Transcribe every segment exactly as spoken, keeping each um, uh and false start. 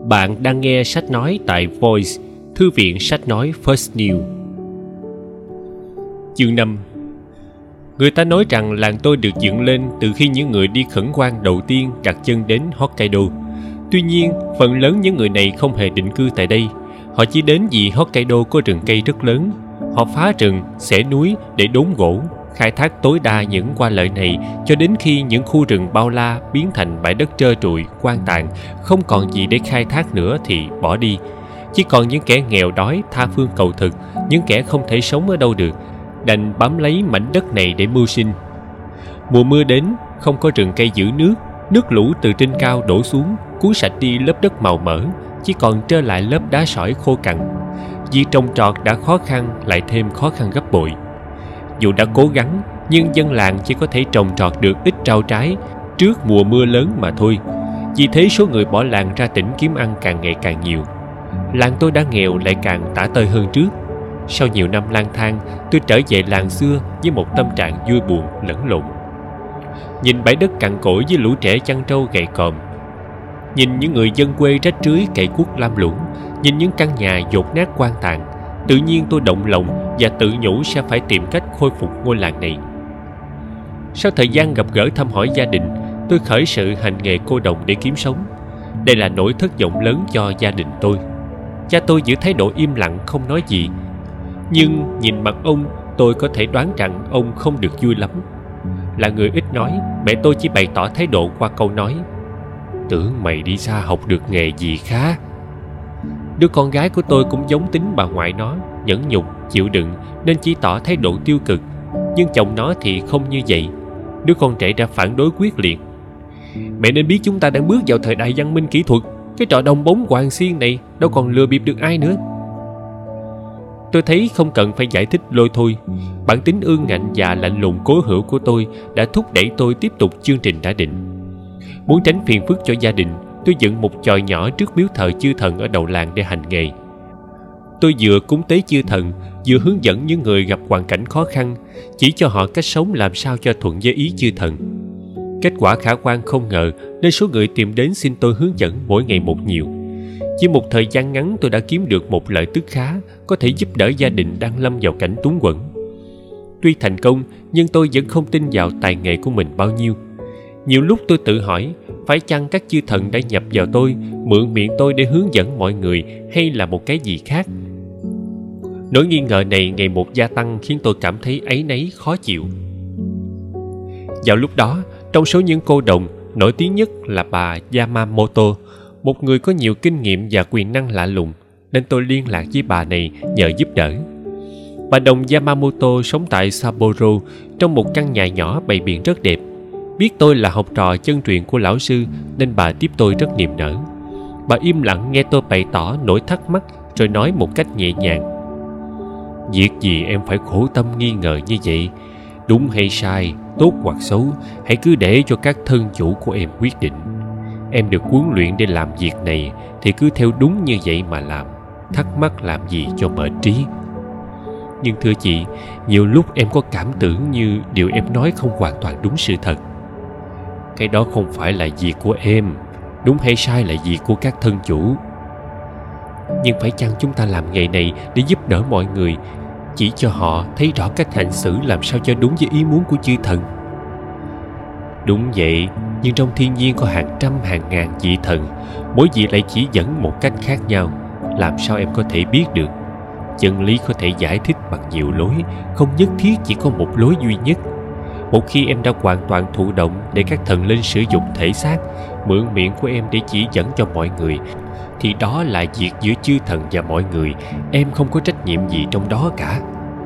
Bạn đang nghe sách nói tại Voice, thư viện sách nói First New. Chương năm. Người ta nói rằng làng tôi được dựng lên từ khi những người đi khẩn hoang đầu tiên đặt chân đến Hokkaido. Tuy nhiên, phần lớn những người này không hề định cư tại đây. Họ chỉ đến vì Hokkaido có rừng cây rất lớn. Họ phá rừng, xẻ núi để đốn gỗ, khai thác tối đa những qua lợi này cho đến khi những khu rừng bao la biến thành bãi đất trơ trụi, hoang tàn, không còn gì để khai thác nữa thì bỏ đi. Chỉ còn những kẻ nghèo đói tha phương cầu thực, những kẻ không thể sống ở đâu được, đành bám lấy mảnh đất này để mưu sinh. Mùa mưa đến, không có rừng cây giữ nước, nước lũ từ trên cao đổ xuống, cuốn sạch đi lớp đất màu mỡ, chỉ còn trơ lại lớp đá sỏi khô cằn. Việc trồng trọt đã khó khăn, lại thêm khó khăn gấp bội. Dù đã cố gắng, nhưng dân làng chỉ có thể trồng trọt được ít rau trái trước mùa mưa lớn mà thôi. Vì thế số người bỏ làng ra tỉnh kiếm ăn càng ngày càng nhiều. Làng tôi đã nghèo lại càng tả tơi hơn trước. Sau nhiều năm lang thang, tôi trở về làng xưa với một tâm trạng vui buồn lẫn lộn. Nhìn bãi đất cằn cỗi với lũ trẻ chăn trâu gầy còm, nhìn những người dân quê rách rưới cày cuốc lam lũ, nhìn những căn nhà dột nát quan tàn, tự nhiên tôi động lòng và tự nhủ sẽ phải tìm cách khôi phục ngôi làng này. Sau thời gian gặp gỡ thăm hỏi gia đình, tôi khởi sự hành nghề cô đồng để kiếm sống. Đây là nỗi thất vọng lớn cho gia đình tôi. Cha tôi giữ thái độ im lặng không nói gì, nhưng nhìn mặt ông, tôi có thể đoán rằng ông không được vui lắm. Là người ít nói, mẹ tôi chỉ bày tỏ thái độ qua câu nói: "Tưởng mày đi xa học được nghề gì khá." Đứa con gái của tôi cũng giống tính bà ngoại nó, nhẫn nhục, chịu đựng nên chỉ tỏ thái độ tiêu cực. Nhưng chồng nó thì không như vậy. Đứa con trẻ đã phản đối quyết liệt: "Mẹ nên biết chúng ta đang bước vào thời đại văn minh kỹ thuật. Cái trò đồng bóng hoàng xiên này đâu còn lừa bịp được ai nữa." Tôi thấy không cần phải giải thích lôi thôi. Bản tính ương ngạnh và lạnh lùng cố hữu của tôi đã thúc đẩy tôi tiếp tục chương trình đã định. Muốn tránh phiền phức cho gia đình, tôi dựng một chòi nhỏ trước miếu thờ chư thần ở đầu làng để hành nghề. Tôi vừa cúng tế chư thần, vừa hướng dẫn những người gặp hoàn cảnh khó khăn, chỉ cho họ cách sống làm sao cho thuận với ý chư thần. Kết quả khả quan không ngờ, nên số người tìm đến xin tôi hướng dẫn mỗi ngày một nhiều. Chỉ một thời gian ngắn tôi đã kiếm được một lợi tức khá, có thể giúp đỡ gia đình đang lâm vào cảnh túng quẫn. Tuy thành công, nhưng tôi vẫn không tin vào tài nghệ của mình bao nhiêu. Nhiều lúc tôi tự hỏi, phải chăng các chư thần đã nhập vào tôi, mượn miệng tôi để hướng dẫn mọi người, hay là một cái gì khác? Nỗi nghi ngờ này ngày một gia tăng khiến tôi cảm thấy áy náy khó chịu. Vào lúc đó, trong số những cô đồng, nổi tiếng nhất là bà Yamamoto, một người có nhiều kinh nghiệm và quyền năng lạ lùng, nên tôi liên lạc với bà này nhờ giúp đỡ. Bà đồng Yamamoto sống tại Sapporo trong một căn nhà nhỏ bày biện rất đẹp. Biết tôi là học trò chân truyền của lão sư nên bà tiếp tôi rất niềm nở. Bà im lặng nghe tôi bày tỏ nỗi thắc mắc rồi nói một cách nhẹ nhàng: "Việc gì em phải khổ tâm nghi ngờ như vậy? Đúng hay sai, tốt hoặc xấu, hãy cứ để cho các thân chủ của em quyết định. Em được huấn luyện để làm việc này thì cứ theo đúng như vậy mà làm. Thắc mắc làm gì cho mệt trí. Nhưng thưa chị, nhiều lúc em có cảm tưởng như điều em nói không hoàn toàn đúng sự thật. Cái đó không phải là việc của em, đúng hay sai là việc của các thân chủ. Nhưng phải chăng chúng ta làm nghề này để giúp đỡ mọi người, chỉ cho họ thấy rõ cách hành xử làm sao cho đúng với ý muốn của chư thần?" Đúng vậy, nhưng trong thiên nhiên có hàng trăm hàng ngàn vị thần, mỗi vị lại chỉ dẫn một cách khác nhau. Làm sao em có thể biết được? Chân lý có thể giải thích bằng nhiều lối, không nhất thiết chỉ có một lối duy nhất. Một khi em đã hoàn toàn thụ động để các thần linh sử dụng thể xác, mượn miệng của em để chỉ dẫn cho mọi người, thì đó là việc giữa chư thần và mọi người. Em không có trách nhiệm gì trong đó cả.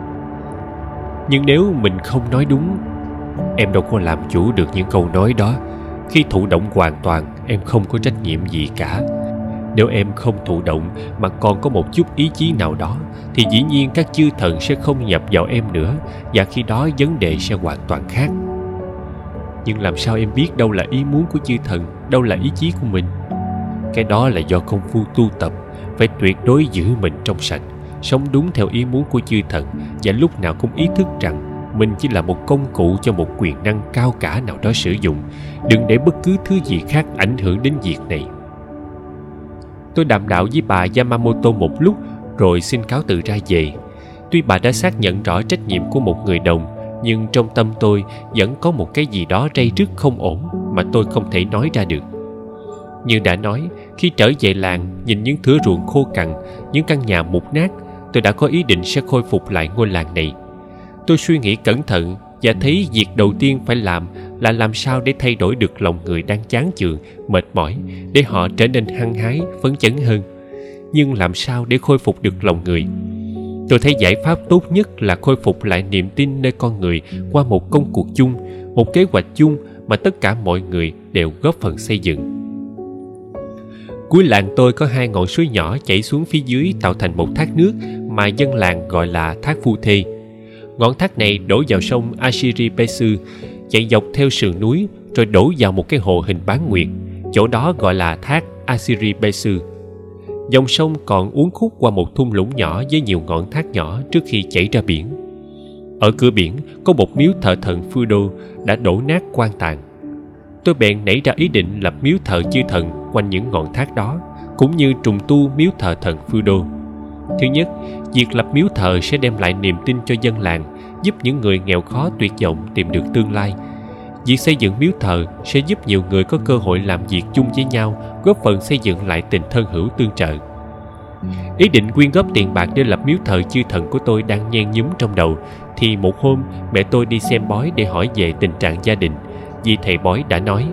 Nhưng nếu mình không nói đúng, em đâu có làm chủ được những câu nói đó. Khi thụ động hoàn toàn, em không có trách nhiệm gì cả. Nếu em không thụ động mà còn có một chút ý chí nào đó, thì dĩ nhiên các chư thần sẽ không nhập vào em nữa, và khi đó vấn đề sẽ hoàn toàn khác. Nhưng làm sao em biết đâu là ý muốn của chư thần, đâu là ý chí của mình? Cái đó là do công phu tu tập. Phải tuyệt đối giữ mình trong sạch, sống đúng theo ý muốn của chư thần, và lúc nào cũng ý thức rằng mình chỉ là một công cụ cho một quyền năng cao cả nào đó sử dụng. Đừng để bất cứ thứ gì khác ảnh hưởng đến việc này. Tôi đàm đạo với bà Yamamoto một lúc rồi xin cáo từ ra về. Tuy bà đã xác nhận rõ trách nhiệm của một người đồng, nhưng trong tâm tôi vẫn có một cái gì đó ray rứt không ổn mà tôi không thể nói ra được. Như đã nói, khi trở về làng, nhìn những thửa ruộng khô cằn, những căn nhà mục nát, tôi đã có ý định sẽ khôi phục lại ngôi làng này. Tôi suy nghĩ cẩn thận và thấy việc đầu tiên phải làm là làm sao để thay đổi được lòng người đang chán chường, mệt mỏi, để họ trở nên hăng hái, phấn chấn hơn. Nhưng làm sao để khôi phục được lòng người? Tôi thấy giải pháp tốt nhất là khôi phục lại niềm tin nơi con người qua một công cuộc chung, một kế hoạch chung mà tất cả mọi người đều góp phần xây dựng. Cuối làng tôi có hai ngọn suối nhỏ chảy xuống phía dưới tạo thành một thác nước mà dân làng gọi là thác Phu Thê. Ngọn thác này đổ vào sông Ashiribesu, chạy dọc theo sườn núi rồi đổ vào một cái hồ hình bán nguyệt, chỗ đó gọi là thác Ashiribesu. Dòng sông còn uốn khúc qua một thung lũng nhỏ với nhiều ngọn thác nhỏ trước khi chảy ra biển. Ở cửa biển có một miếu thờ thần Fudo đã đổ nát quan tàn. Tôi bèn nảy ra ý định lập miếu thờ chư thần quanh những ngọn thác đó, cũng như trùng tu miếu thờ thần Fudo. Thứ nhất, việc lập miếu thờ sẽ đem lại niềm tin cho dân làng, giúp những người nghèo khó tuyệt vọng tìm được tương lai. Việc xây dựng miếu thờ sẽ giúp nhiều người có cơ hội làm việc chung với nhau, góp phần xây dựng lại tình thân hữu tương trợ. Ý định quyên góp tiền bạc để lập miếu thờ chư thần của tôi đang nhen nhúm trong đầu, thì một hôm mẹ tôi đi xem bói để hỏi về tình trạng gia đình. Vì thầy bói đã nói: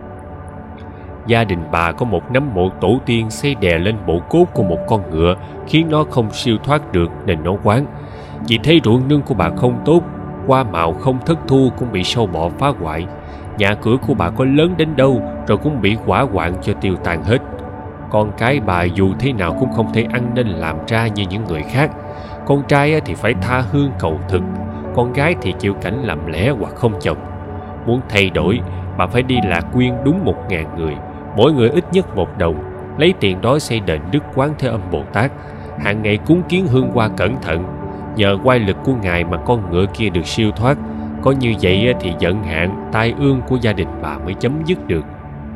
gia đình bà có một nấm mộ tổ tiên xây đè lên bộ cốt của một con ngựa, khiến nó không siêu thoát được nên nó quán. Vì thế ruộng nương của bà không tốt, hoa màu không thất thu cũng bị sâu bọ phá hoại. Nhà cửa của bà có lớn đến đâu rồi cũng bị hỏa hoạn cho tiêu tan hết. Con cái bà dù thế nào cũng không thể ăn nên làm ra như những người khác. Con trai thì phải tha hương cầu thực, con gái thì chịu cảnh làm lẽ hoặc không chồng. Muốn thay đổi, bà phải đi lạc quyên đúng một ngàn người, mỗi người ít nhất một đồng, lấy tiền đó xây đền Đức Quán Thế Âm Bồ Tát, hàng ngày cúng kiến hương hoa cẩn thận. Nhờ oai lực của ngài mà con ngựa kia được siêu thoát. Có như vậy thì vận hạn, tai ương của gia đình bà mới chấm dứt được.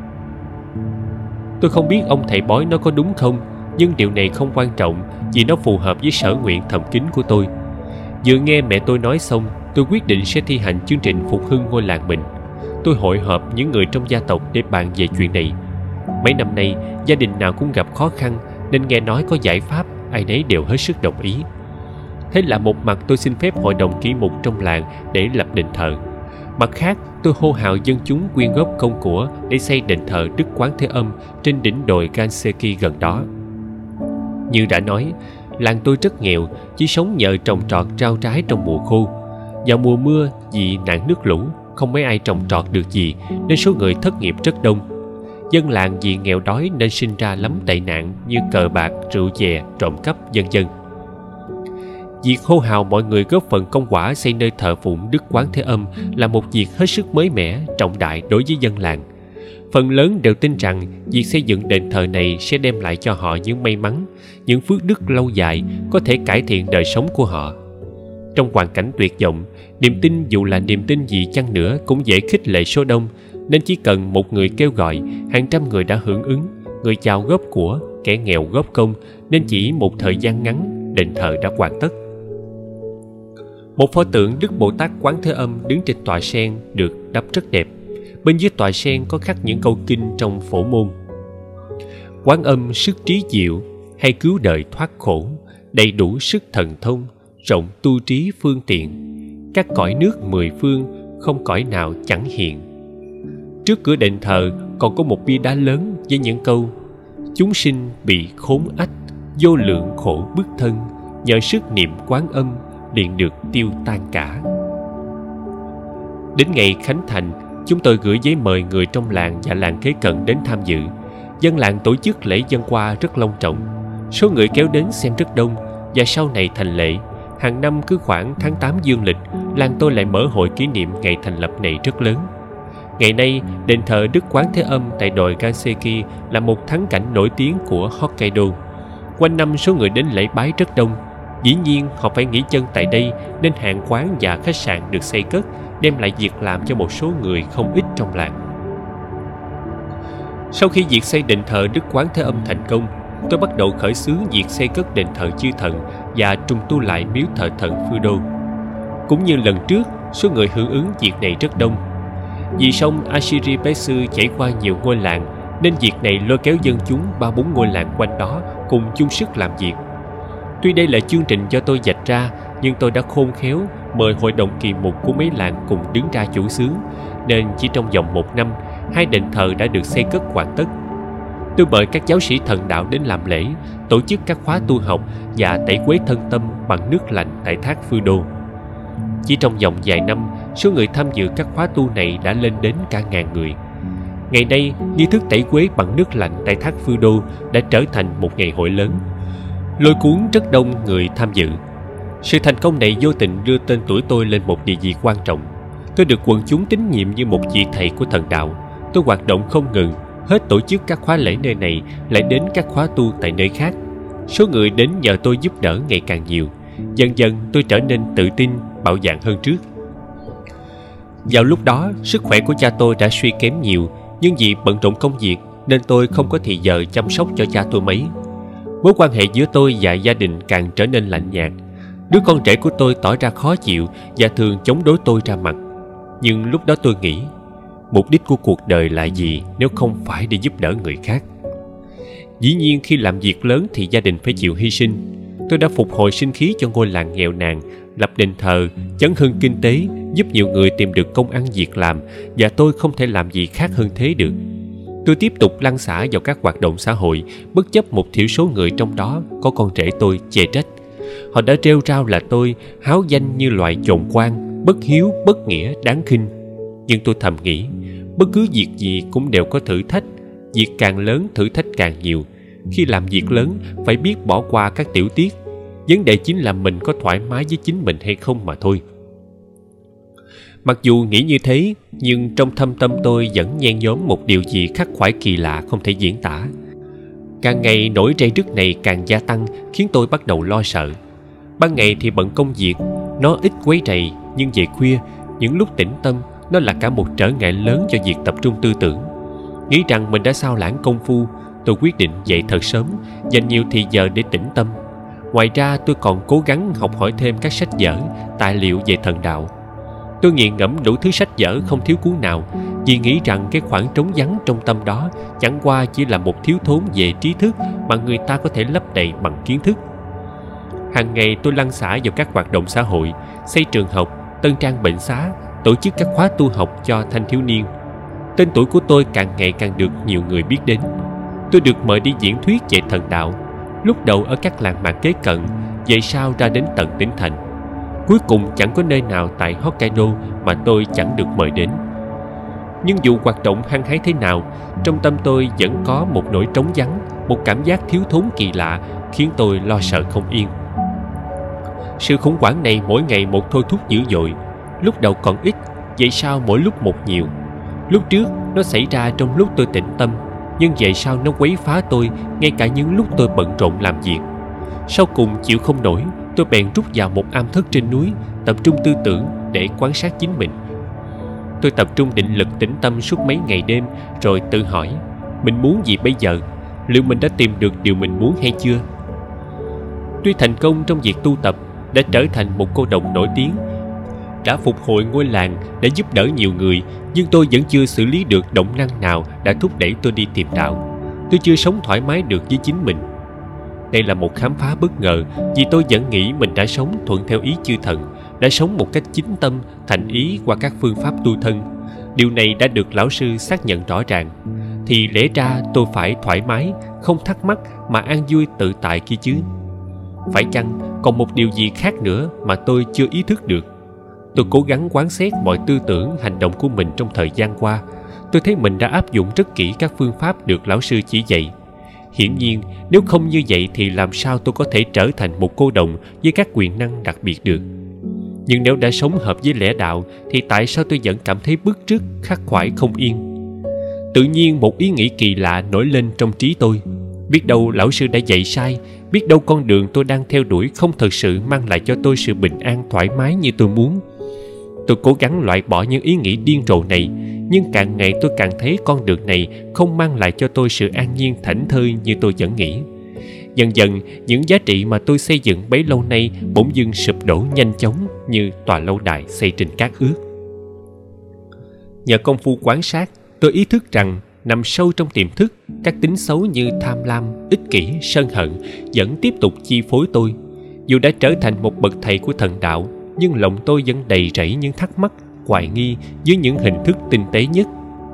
Tôi không biết ông thầy bói nói có đúng không, nhưng điều này không quan trọng vì nó phù hợp với sở nguyện thầm kín của tôi. Vừa nghe mẹ tôi nói xong, tôi quyết định sẽ thi hành chương trình phục hưng ngôi làng mình. Tôi hội họp những người trong gia tộc để bàn về chuyện này. Mấy năm nay, gia đình nào cũng gặp khó khăn, nên nghe nói có giải pháp, ai nấy đều hết sức đồng ý. Thế là một mặt tôi xin phép hội đồng kỹ mục trong làng để lập đền thờ. Mặt khác, tôi hô hào dân chúng quyên góp công của để xây đền thờ Đức Quán Thế Âm trên đỉnh đồi Ganseki gần đó. Như đã nói, làng tôi rất nghèo, chỉ sống nhờ trồng trọt rau trái trong mùa khô. Vào mùa mưa, vì nạn nước lũ, không mấy ai trồng trọt được gì, nên số người thất nghiệp rất đông. Dân làng vì nghèo đói nên sinh ra lắm tệ nạn như cờ bạc, rượu chè, trộm cắp, vân vân. Việc hô hào mọi người góp phần công quả xây nơi thờ phụng Đức Quán Thế Âm là một việc hết sức mới mẻ, trọng đại đối với dân làng. Phần lớn đều tin rằng việc xây dựng đền thờ này sẽ đem lại cho họ những may mắn, những phước đức lâu dài, có thể cải thiện đời sống của họ. Trong hoàn cảnh tuyệt vọng, niềm tin dù là niềm tin gì chăng nữa cũng dễ khích lệ số đông, nên chỉ cần một người kêu gọi, hàng trăm người đã hưởng ứng, người giàu góp của, kẻ nghèo góp công, nên chỉ một thời gian ngắn, đền thờ đã hoàn tất. Một pho tượng Đức Bồ Tát Quán Thế Âm đứng trên tọa sen được đắp rất đẹp. Bên dưới tọa sen có khắc những câu kinh trong Phổ Môn: Quán Âm sức trí diệu, hay cứu đời thoát khổ, đầy đủ sức thần thông, rộng tu trí phương tiện, các cõi nước mười phương, không cõi nào chẳng hiện. Trước cửa đền thờ còn có một bia đá lớn với những câu: Chúng sinh bị khốn ách, vô lượng khổ bức thân, nhờ sức niệm Quán Âm liền được tiêu tan cả. Đến ngày khánh thành, chúng tôi gửi giấy mời người trong làng và làng kế cận đến tham dự. Dân làng tổ chức lễ dân hoa rất long trọng. Số người kéo đến xem rất đông, và sau này thành lệ, hàng năm cứ khoảng tháng tám dương lịch, làng tôi lại mở hội kỷ niệm ngày thành lập này rất lớn. Ngày nay, đền thờ Đức Quán Thế Âm tại đồi Ganseki là một thắng cảnh nổi tiếng của Hokkaido. Quanh năm số người đến lễ bái rất đông. Dĩ nhiên họ phải nghỉ chân tại đây, nên hàng quán và khách sạn được xây cất, đem lại việc làm cho một số người không ít trong làng. Sau khi việc xây đền thờ Đức Quán Thế Âm thành công, tôi bắt đầu khởi xướng việc xây cất đền thờ chư thần và trùng tu lại miếu thờ thần Phư-đô. Cũng như lần trước, số người hưởng ứng việc này rất đông. Vì sông Ashiripesu chảy qua nhiều ngôi làng, nên việc này lôi kéo dân chúng ba bốn ngôi làng quanh đó cùng chung sức làm việc. Tuy đây là chương trình do tôi vạch ra, nhưng tôi đã khôn khéo mời hội đồng kỳ mục của mấy làng cùng đứng ra chủ xướng, nên chỉ trong vòng một năm, hai đền thờ đã được xây cất hoàn tất. Tôi mời các giáo sĩ thần đạo đến làm lễ, tổ chức các khóa tu học và tẩy uế thân tâm bằng nước lạnh tại thác Phư-đô. Chỉ trong vòng vài năm, số người tham dự các khóa tu này đã lên đến cả ngàn người. Ngày nay, nghi thức tẩy uế bằng nước lạnh tại thác Phư-đô đã trở thành một ngày hội lớn, lôi cuốn rất đông người tham dự. Sự thành công này vô tình đưa tên tuổi tôi lên một địa vị quan trọng. Tôi được quần chúng tín nhiệm như một vị thầy của thần đạo. Tôi hoạt động không ngừng, hết tổ chức các khóa lễ nơi này lại đến các khóa tu tại nơi khác. Số người đến nhờ tôi giúp đỡ ngày càng nhiều. Dần dần tôi trở nên tự tin, bạo dạn hơn trước. Vào lúc đó, sức khỏe của cha tôi đã suy kém nhiều, nhưng vì bận rộn công việc nên tôi không có thì giờ chăm sóc cho cha tôi mấy. Mối quan hệ giữa tôi và gia đình càng trở nên lạnh nhạt. Đứa con rể của tôi tỏ ra khó chịu và thường chống đối tôi ra mặt. Nhưng lúc đó tôi nghĩ, mục đích của cuộc đời là gì nếu không phải để giúp đỡ người khác? Dĩ nhiên khi làm việc lớn thì gia đình phải chịu hy sinh. Tôi đã phục hồi sinh khí cho ngôi làng nghèo nàn, lập đền thờ, chấn hưng kinh tế, giúp nhiều người tìm được công ăn việc làm, và tôi không thể làm gì khác hơn thế được. Tôi tiếp tục lăn xả vào các hoạt động xã hội, bất chấp một thiểu số người trong đó có con rể tôi chê trách. Họ đã rêu rao là tôi háo danh như loài chồn quan, bất hiếu, bất nghĩa, đáng khinh. Nhưng tôi thầm nghĩ, bất cứ việc gì cũng đều có thử thách. Việc càng lớn, thử thách càng nhiều. Khi làm việc lớn, phải biết bỏ qua các tiểu tiết. Vấn đề chính là mình có thoải mái với chính mình hay không mà thôi. Mặc dù nghĩ như thế, nhưng trong thâm tâm tôi vẫn nhen nhóm một điều gì khắc khoải kỳ lạ không thể diễn tả. Càng ngày nỗi ray rứt này càng gia tăng, khiến tôi bắt đầu lo sợ. Ban ngày thì bận công việc, nó ít quấy rầy, nhưng về khuya, những lúc tĩnh tâm, nó là cả một trở ngại lớn cho việc tập trung tư tưởng. Nghĩ rằng mình đã sao lãng công phu, tôi quyết định dậy thật sớm, dành nhiều thời giờ để tĩnh tâm. Ngoài ra tôi còn cố gắng học hỏi thêm các sách vở, tài liệu về thần đạo. Tôi nghiền ngẫm đủ thứ sách vở không thiếu cuốn nào, vì nghĩ rằng cái khoảng trống vắng trong tâm đó chẳng qua chỉ là một thiếu thốn về trí thức mà người ta có thể lấp đầy bằng kiến thức. Hàng ngày tôi lăn xả vào các hoạt động xã hội, xây trường học, tân trang bệnh xá, tổ chức các khóa tu học cho thanh thiếu niên. Tên tuổi của tôi càng ngày càng được nhiều người biết đến. Tôi được mời đi diễn thuyết về thần đạo, lúc đầu ở các làng mạc kế cận, về sau ra đến tận tỉnh thành. Cuối cùng chẳng có nơi nào tại Hokkaido mà tôi chẳng được mời đến. Nhưng dù hoạt động hăng hái thế nào, trong tâm tôi vẫn có một nỗi trống vắng, một cảm giác thiếu thốn kỳ lạ khiến tôi lo sợ không yên. Sự khủng hoảng này mỗi ngày một thôi thúc dữ dội. Lúc đầu còn ít, vậy sau mỗi lúc một nhiều. Lúc trước nó xảy ra trong lúc tôi tĩnh tâm, nhưng vậy sau nó quấy phá tôi ngay cả những lúc tôi bận rộn làm việc. Sau cùng chịu không nổi, tôi bèn rút vào một am thất trên núi, tập trung tư tưởng để quan sát chính mình. Tôi tập trung định lực tĩnh tâm suốt mấy ngày đêm, rồi tự hỏi, mình muốn gì bây giờ? Liệu mình đã tìm được điều mình muốn hay chưa? Tuy thành công trong việc tu tập, đã trở thành một cô đồng nổi tiếng, đã phục hồi ngôi làng, đã giúp đỡ nhiều người, nhưng tôi vẫn chưa xử lý được động năng nào đã thúc đẩy tôi đi tìm đạo. Tôi chưa sống thoải mái được với chính mình. Đây là một khám phá bất ngờ, vì tôi vẫn nghĩ mình đã sống thuận theo ý chư thần, đã sống một cách chính tâm, thành ý qua các phương pháp tu thân. Điều này đã được lão sư xác nhận rõ ràng. Thì lẽ ra tôi phải thoải mái, không thắc mắc mà an vui tự tại kia chứ. Phải chăng còn một điều gì khác nữa mà tôi chưa ý thức được? Tôi cố gắng quán xét mọi tư tưởng, hành động của mình trong thời gian qua. Tôi thấy mình đã áp dụng rất kỹ các phương pháp được lão sư chỉ dạy. Hiển nhiên, nếu không như vậy thì làm sao tôi có thể trở thành một cô đồng với các quyền năng đặc biệt được? Nhưng nếu đã sống hợp với lẽ đạo thì tại sao tôi vẫn cảm thấy bứt rứt, khắc khoải không yên? Tự nhiên một ý nghĩ kỳ lạ nổi lên trong trí tôi. Biết đâu lão sư đã dạy sai, biết đâu con đường tôi đang theo đuổi không thực sự mang lại cho tôi sự bình an thoải mái như tôi muốn. Tôi cố gắng loại bỏ những ý nghĩ điên rồ này, nhưng càng ngày tôi càng thấy con đường này không mang lại cho tôi sự an nhiên thảnh thơi như tôi vẫn nghĩ. Dần dần, những giá trị mà tôi xây dựng bấy lâu nay bỗng dưng sụp đổ nhanh chóng như tòa lâu đài xây trên cát ướt. Nhờ công phu quan sát, tôi ý thức rằng nằm sâu trong tiềm thức, các tính xấu như tham lam, ích kỷ, sân hận vẫn tiếp tục chi phối tôi. Dù đã trở thành một bậc thầy của thần đạo, nhưng lòng tôi vẫn đầy rẫy những thắc mắc, hoài nghi dưới những hình thức tinh tế nhất.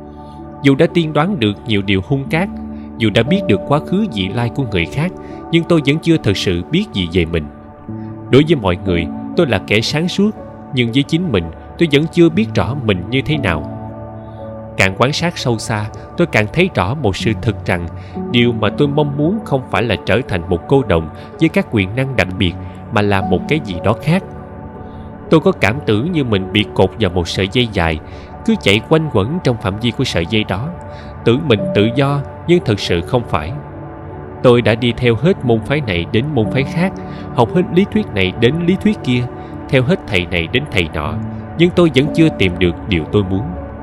Dù đã tiên đoán được nhiều điều hung cát, dù đã biết được quá khứ vị lai của người khác, nhưng tôi vẫn chưa thực sự biết gì về mình. Đối với mọi người, tôi là kẻ sáng suốt, nhưng với chính mình, tôi vẫn chưa biết rõ mình như thế nào. Càng quan sát sâu xa, tôi càng thấy rõ một sự thật rằng điều mà tôi mong muốn không phải là trở thành một cô đồng với các quyền năng đặc biệt, mà là một cái gì đó khác. Tôi có cảm tưởng như mình bị cột vào một sợi dây dài, cứ chạy quanh quẩn trong phạm vi của sợi dây đó, tưởng mình tự do nhưng thực sự không phải. Tôi đã đi theo hết môn phái này đến môn phái khác, học hết lý thuyết này đến lý thuyết kia, theo hết thầy này đến thầy nọ, nhưng tôi vẫn chưa tìm được điều tôi muốn.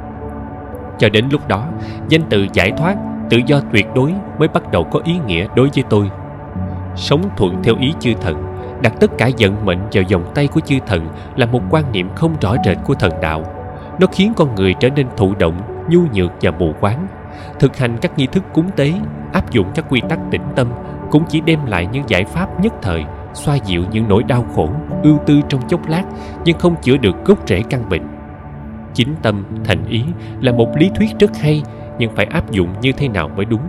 Cho đến lúc đó, danh từ giải thoát, tự do tuyệt đối mới bắt đầu có ý nghĩa đối với tôi. Sống thuận theo ý chư thần, đặt tất cả vận mệnh vào vòng tay của chư thần là một quan niệm không rõ rệt của thần đạo. Nó khiến con người trở nên thụ động, nhu nhược và mù quáng. Thực hành các nghi thức cúng tế, áp dụng các quy tắc tĩnh tâm cũng chỉ đem lại những giải pháp nhất thời, xoa dịu những nỗi đau khổ, ưu tư trong chốc lát, nhưng không chữa được gốc rễ căn bệnh. Chính tâm, thành ý là một lý thuyết rất hay, nhưng phải áp dụng như thế nào mới đúng.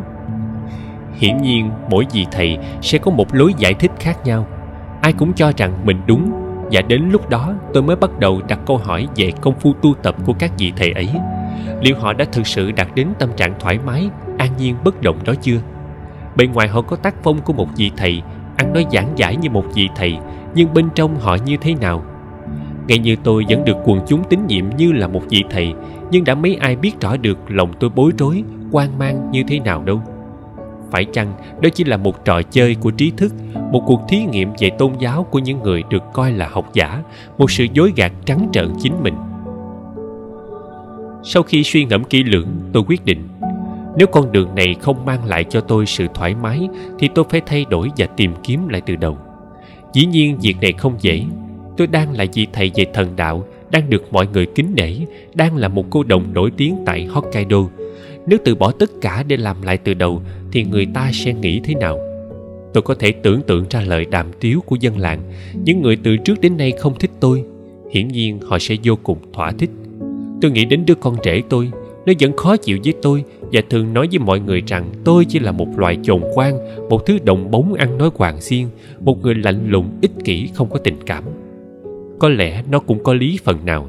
Hiển nhiên, mỗi vị thầy sẽ có một lối giải thích khác nhau. Ai cũng cho rằng mình đúng, và đến lúc đó tôi mới bắt đầu đặt câu hỏi về công phu tu tập của các vị thầy ấy. Liệu họ đã thực sự đạt đến tâm trạng thoải mái, an nhiên bất động đó chưa? Bề ngoài họ có tác phong của một vị thầy, ăn nói giảng giải như một vị thầy, nhưng bên trong họ như thế nào? Ngay như tôi vẫn được quần chúng tín nhiệm như là một vị thầy, nhưng đã mấy ai biết rõ được lòng tôi bối rối, hoang mang như thế nào đâu. Phải chăng đó chỉ là một trò chơi của trí thức, một cuộc thí nghiệm về tôn giáo của những người được coi là học giả, một sự dối gạt trắng trợn chính mình? Sau khi suy ngẫm kỹ lưỡng, tôi quyết định, nếu con đường này không mang lại cho tôi sự thoải mái, thì tôi phải thay đổi và tìm kiếm lại từ đầu. Dĩ nhiên việc này không dễ. Tôi đang là vị thầy về thần đạo, đang được mọi người kính nể, đang là một cô đồng nổi tiếng tại Hokkaido. Nếu từ bỏ tất cả để làm lại từ đầu, thì người ta sẽ nghĩ thế nào? Tôi có thể tưởng tượng ra lời đàm tiếu của dân làng. Những người từ trước đến nay không thích tôi, hiển nhiên họ sẽ vô cùng thỏa thích. Tôi nghĩ đến đứa con rể tôi. Nó vẫn khó chịu với tôi và thường nói với mọi người rằng tôi chỉ là một loài chồn quan, một thứ đồng bóng ăn nói hoàng xiên, một người lạnh lùng, ích kỷ, không có tình cảm. Có lẽ nó cũng có lý phần nào.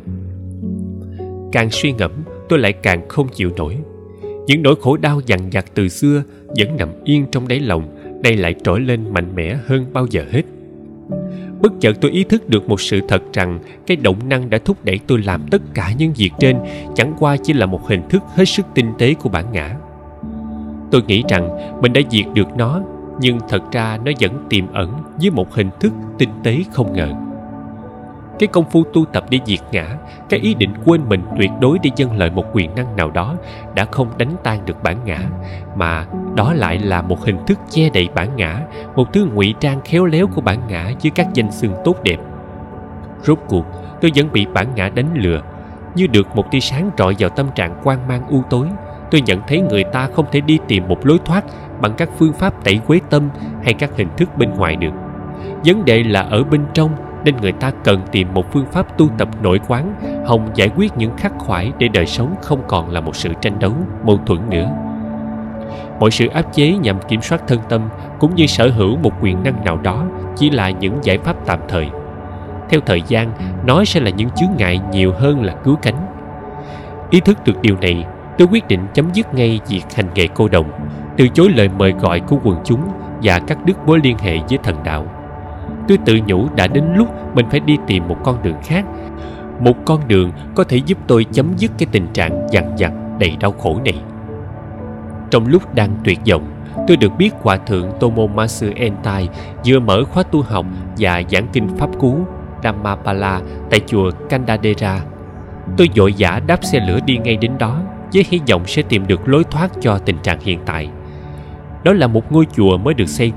Càng suy ngẫm, tôi lại càng không chịu nổi. Những nỗi khổ đau dằn vặt từ xưa vẫn nằm yên trong đáy lòng, nay lại trỗi lên mạnh mẽ hơn bao giờ hết. Bất chợt tôi ý thức được một sự thật rằng cái động năng đã thúc đẩy tôi làm tất cả những việc trên chẳng qua chỉ là một hình thức hết sức tinh tế của bản ngã. Tôi nghĩ rằng mình đã diệt được nó, nhưng thật ra nó vẫn tiềm ẩn dưới một hình thức tinh tế không ngờ. Cái công phu tu tập để diệt ngã, cái ý định quên mình tuyệt đối để dâng lời một quyền năng nào đó đã không đánh tan được bản ngã, mà đó lại là một hình thức che đậy bản ngã, một thứ ngụy trang khéo léo của bản ngã dưới các danh xưng tốt đẹp. Rốt cuộc, tôi vẫn bị bản ngã đánh lừa. Như được một tia sáng rọi vào tâm trạng hoang mang u tối, tôi nhận thấy người ta không thể đi tìm một lối thoát bằng các phương pháp tẩy uế tâm hay các hình thức bên ngoài được. Vấn đề là ở bên trong, nên người ta cần tìm một phương pháp tu tập nội quán, hòng giải quyết những khắc khoải để đời sống không còn là một sự tranh đấu, mâu thuẫn nữa. Mọi sự áp chế nhằm kiểm soát thân tâm cũng như sở hữu một quyền năng nào đó chỉ là những giải pháp tạm thời. Theo thời gian, nó sẽ là những chướng ngại nhiều hơn là cứu cánh. Ý thức được điều này, tôi quyết định chấm dứt ngay việc hành nghề cô đồng, từ chối lời mời gọi của quần chúng và cắt đứt mối liên hệ với thần đạo. Tôi tự nhủ đã đến lúc mình phải đi tìm một con đường khác, một con đường có thể giúp tôi chấm dứt cái tình trạng dằn vặt đầy đau khổ này. Trong lúc đang tuyệt vọng, tôi được biết Hòa thượng Tomomatsu Entai vừa mở khóa tu học và giảng kinh pháp cú Dhammapala tại chùa Kandadera. Tôi vội vã đáp xe lửa đi ngay đến đó, với hy vọng sẽ tìm được lối thoát cho tình trạng hiện tại. Đó là một ngôi chùa mới được xây cất,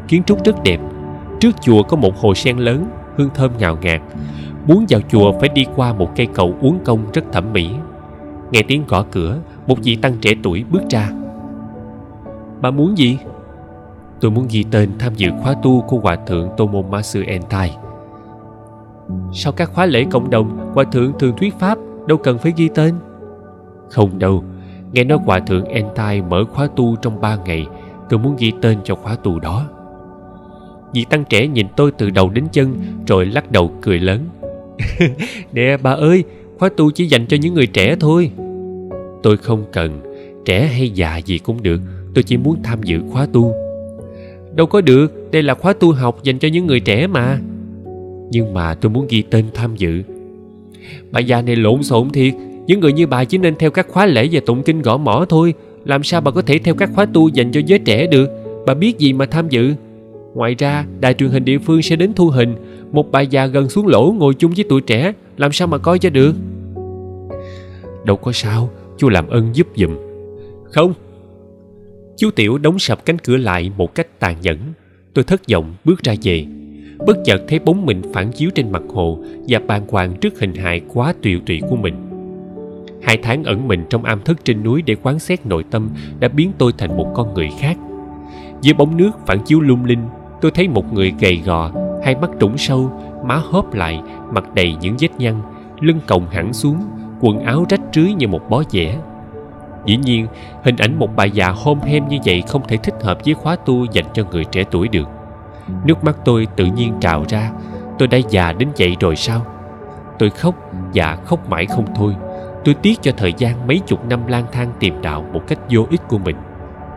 kiến trúc rất đẹp. Trước chùa có một hồ sen lớn, hương thơm ngào ngạt. Muốn vào chùa phải đi qua một cây cầu uốn cong rất thẩm mỹ. Nghe tiếng gõ cửa, một vị tăng trẻ tuổi bước ra. Bà muốn gì? Tôi muốn ghi tên tham dự khóa tu của Hòa thượng Tomomatsu Entai. Sau các khóa lễ cộng đồng, Hòa thượng thường thuyết pháp, đâu cần phải ghi tên. Không đâu, nghe nói Hòa thượng Entai mở khóa tu trong ba ngày. Tôi muốn ghi tên cho khóa tu đó. Vị tăng trẻ nhìn tôi từ đầu đến chân, rồi lắc đầu cười lớn. Nè bà ơi, khóa tu chỉ dành cho những người trẻ thôi. Tôi không cần, trẻ hay già gì cũng được. Tôi chỉ muốn tham dự khóa tu. Đâu có được, đây là khóa tu học dành cho những người trẻ mà. Nhưng mà tôi muốn ghi tên tham dự. Bà già này lộn xộn thiệt. Những người như bà chỉ nên theo các khóa lễ và tụng kinh gõ mõ thôi. Làm sao bà có thể theo các khóa tu dành cho giới trẻ được? Bà biết gì mà tham dự? Ngoài ra, đài truyền hình địa phương sẽ đến thu hình. Một bà già gần xuống lỗ ngồi chung với tụi trẻ, làm sao mà coi cho được? Đâu có sao, chú làm ơn giúp giùm. Không. Chú Tiểu đóng sập cánh cửa lại một cách tàn nhẫn. Tôi thất vọng bước ra về. Bất chợt thấy bóng mình phản chiếu trên mặt hồ và bàng hoàng trước hình hài quá tiều tụy của mình. Hai tháng ẩn mình trong am thất trên núi để quán xét nội tâm đã biến tôi thành một con người khác. Dưới bóng nước phản chiếu lung linh, tôi thấy một người gầy gò, hai mắt trũng sâu, má hóp lại, mặt đầy những vết nhăn, lưng còng hẳn xuống, quần áo rách rưới như một bó vẽ. Dĩ nhiên, hình ảnh một bà già hom hem như vậy không thể thích hợp với khóa tu dành cho người trẻ tuổi được. Nước mắt tôi tự nhiên trào ra. Tôi đã già đến vậy rồi sao? Tôi khóc và khóc mãi không thôi. Tôi tiếc cho thời gian mấy chục năm lang thang tìm đạo một cách vô ích của mình.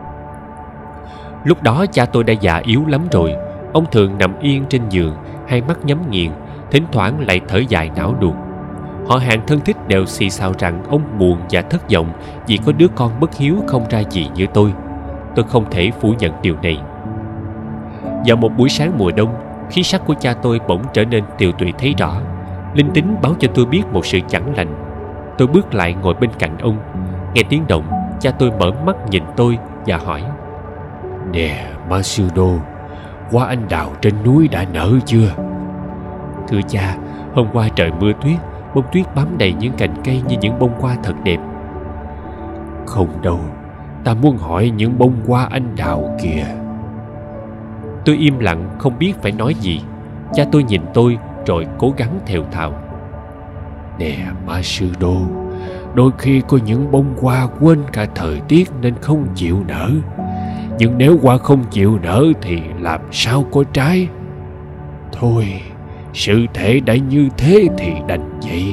Lúc đó cha tôi đã già yếu lắm rồi. Ông thường nằm yên trên giường, hai mắt nhắm nghiền, thỉnh thoảng lại thở dài não đuột. Họ hàng thân thích đều xì xào rằng ông buồn và thất vọng vì có đứa con bất hiếu không ra gì như tôi. Tôi không thể phủ nhận điều này. Vào một buổi sáng mùa đông, khí sắc của cha tôi bỗng trở nên tiều tụy thấy rõ. Linh tính báo cho tôi biết một sự chẳng lành. Tôi bước lại ngồi bên cạnh ông. Nghe tiếng động, cha tôi mở mắt nhìn tôi và hỏi: Nè Matsudo, hoa anh đào trên núi đã nở chưa? Thưa cha, hôm qua trời mưa tuyết, bông tuyết bám đầy những cành cây như những bông hoa thật đẹp. Không đâu, ta muốn hỏi những bông hoa anh đào kìa. Tôi im lặng không biết phải nói gì. Cha tôi nhìn tôi rồi cố gắng thều thào: Nè Matsudo, đôi khi có những bông hoa quên cả thời tiết nên không chịu nở. Nhưng nếu hoa không chịu nở thì làm sao có trái? Thôi, sự thể đã như thế thì đành vậy.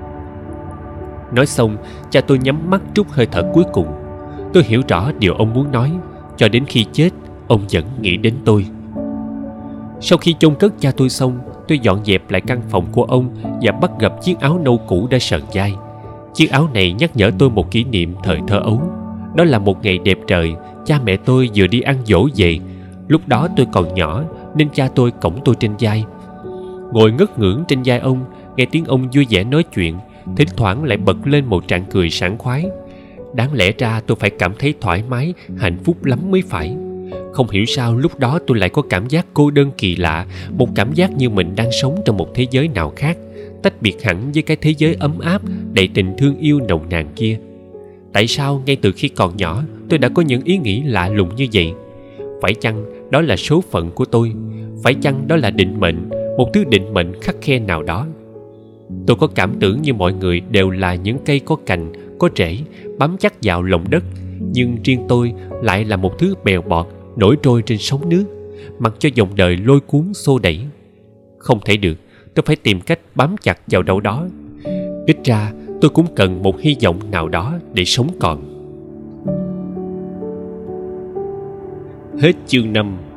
Nói xong, cha tôi nhắm mắt trút hơi thở cuối cùng. Tôi hiểu rõ điều ông muốn nói. Cho đến khi chết, ông vẫn nghĩ đến tôi. Sau khi chôn cất cha tôi xong, tôi dọn dẹp lại căn phòng của ông và bắt gặp chiếc áo nâu cũ đã sờn vai. Chiếc áo này nhắc nhở tôi một kỷ niệm thời thơ ấu. Đó là một ngày đẹp trời, cha mẹ tôi vừa đi ăn dỗ về. Lúc đó tôi còn nhỏ nên cha tôi cõng tôi trên vai. Ngồi ngất ngưỡng trên vai ông, nghe tiếng ông vui vẻ nói chuyện, thỉnh thoảng lại bật lên một tràng cười sảng khoái. Đáng lẽ ra tôi phải cảm thấy thoải mái, hạnh phúc lắm mới phải. Không hiểu sao lúc đó tôi lại có cảm giác cô đơn kỳ lạ, một cảm giác như mình đang sống trong một thế giới nào khác, tách biệt hẳn với cái thế giới ấm áp, đầy tình thương yêu nồng nàn kia. Tại sao ngay từ khi còn nhỏ tôi đã có những ý nghĩ lạ lùng như vậy? Phải chăng đó là số phận của tôi? Phải chăng đó là định mệnh, một thứ định mệnh khắt khe nào đó? Tôi có cảm tưởng như mọi người đều là những cây có cành, có rễ, bám chắc vào lòng đất. Nhưng riêng tôi lại là một thứ bèo bọt, nổi trôi trên sóng nước, mặc cho dòng đời lôi cuốn xô đẩy. Không thể được, tôi phải tìm cách bám chặt vào đâu đó. Ít ra tôi cũng cần một hy vọng nào đó để sống còn. Hết chương năm.